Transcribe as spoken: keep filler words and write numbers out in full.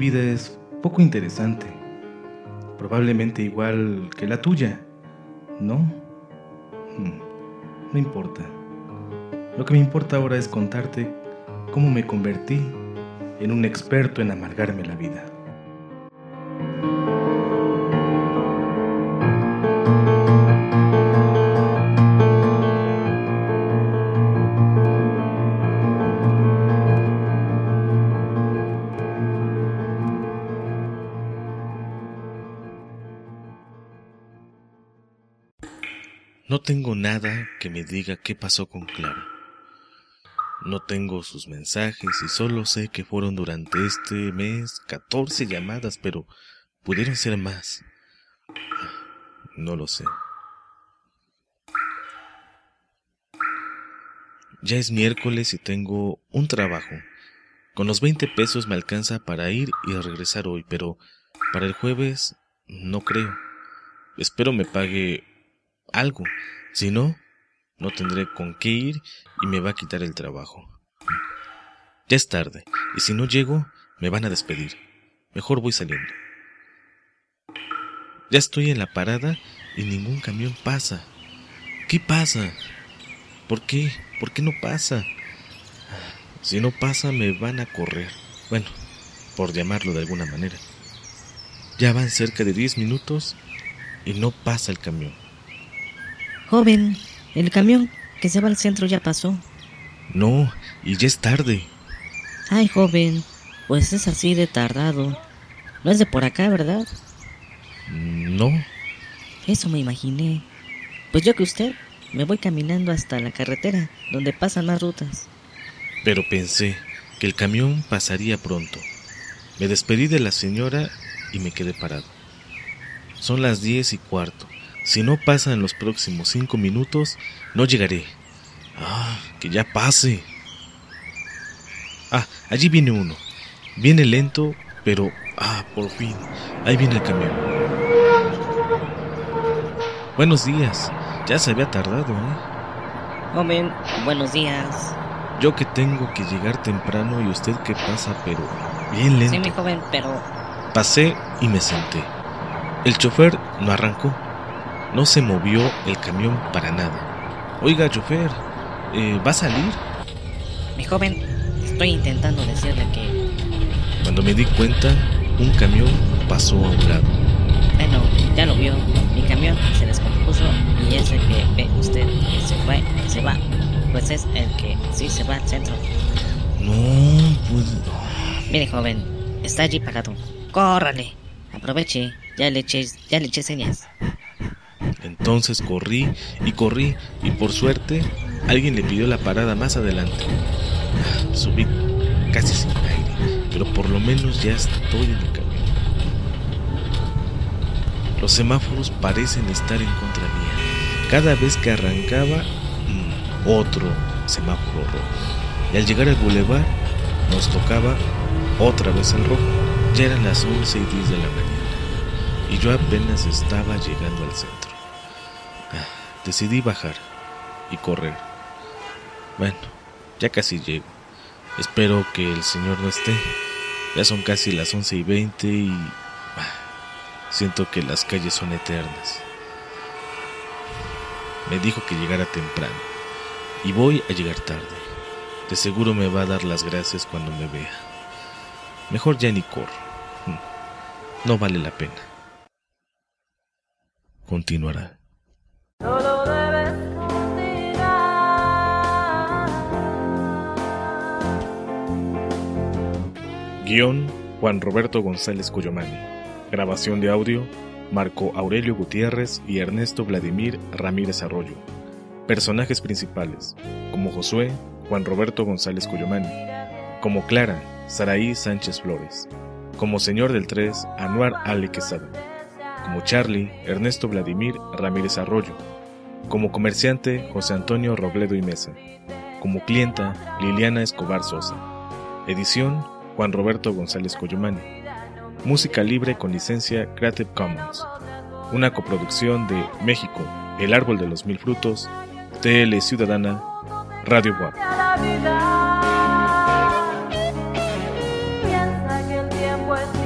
vida es poco interesante, probablemente igual que la tuya, ¿no? Hmm, no importa. Lo que me importa ahora es contarte cómo me convertí en un experto en amargarme la vida. No tengo nada que me diga qué pasó con Clara. No tengo sus mensajes y solo sé que fueron durante este mes catorce llamadas, pero pudieron ser más. No lo sé. Ya es miércoles y tengo un trabajo. Con los veinte pesos me alcanza para ir y regresar hoy, pero para el jueves no creo. Espero me pague algo. Si no, no tendré con qué ir y me va a quitar el trabajo. Ya es tarde, y si no llego, me van a despedir. Mejor voy saliendo. Ya estoy en la parada y ningún camión pasa. ¿Qué pasa? ¿Por qué? ¿Por qué no pasa? Si no pasa, me van a correr. Bueno, por llamarlo de alguna manera. Ya van cerca de diez minutos y no pasa el camión. Joven, el camión que se va al centro ya pasó. No, y ya es tarde. Ay, joven, pues es así de tardado. No es de por acá, ¿verdad? No. Eso me imaginé. Pues yo que usted, me voy caminando hasta la carretera, donde pasan más rutas. Pero pensé que el camión pasaría pronto. Me despedí de la señora y me quedé parado. Son las diez y cuarto. Si no pasa en los próximos cinco minutos, no llegaré. Ah, que ya pase. Ah, allí viene uno. Viene lento, pero... Ah, por fin. Ahí viene el camión. Buenos días. Ya se había tardado, ¿eh? Joven, buenos días. Yo que tengo que llegar temprano y usted que pasa, pero bien lento. Sí, mi joven, pero... Pasé y me senté. El chofer no arrancó. No se movió el camión para nada. Oiga, chofer, eh, ¿va a salir? Mi joven, estoy intentando decirle que... Cuando me di cuenta, un camión pasó a un lado. Bueno, ya lo vio. Mi camión se descompuso y ese que ve usted que se fue, que se va, pues es el que sí se va al centro. No, pues... Mire, joven, está allí parado. ¡Córrale! Aproveche, ya le eché, ya le eché señas. Entonces corrí y corrí y por suerte alguien le pidió la parada más adelante. Subí casi sin aire, pero por lo menos ya estoy en el camión. Los semáforos parecen estar en contra mía. Cada vez que arrancaba, mmm, otro semáforo rojo. Y al llegar al bulevar, nos tocaba otra vez el rojo. Ya eran las once y diez de la mañana y yo apenas estaba llegando al centro. Decidí bajar y correr. Bueno, ya casi llego. Espero que el señor no esté. Ya son casi las once y veinte y... siento que las calles son eternas. Me dijo que llegara temprano y voy a llegar tarde. De seguro me va a dar las gracias cuando me vea. Mejor ya ni corro. No vale la pena. Continuará. Solo debes continuar. Guión: Juan Roberto González Cuyomani. Grabación de audio: Marco Aurelio Gutiérrez y Ernesto Vladimir Ramírez Arroyo. Personajes principales: como Josué, Juan Roberto González Cuyomani. Como Clara, Saraí Sánchez Flores. Como Señor del tres, Anuar Ale Quesada. Como Charlie, Ernesto Vladimir Ramírez Arroyo. Como comerciante, José Antonio Robledo y Mesa. Como clienta, Liliana Escobar Sosa. Edición: Juan Roberto González Cuyomani. Música libre con licencia Creative Commons. Una coproducción de México, El Árbol de los Mil Frutos, T L Ciudadana, Radio Guap. Piensa que el tiempo pues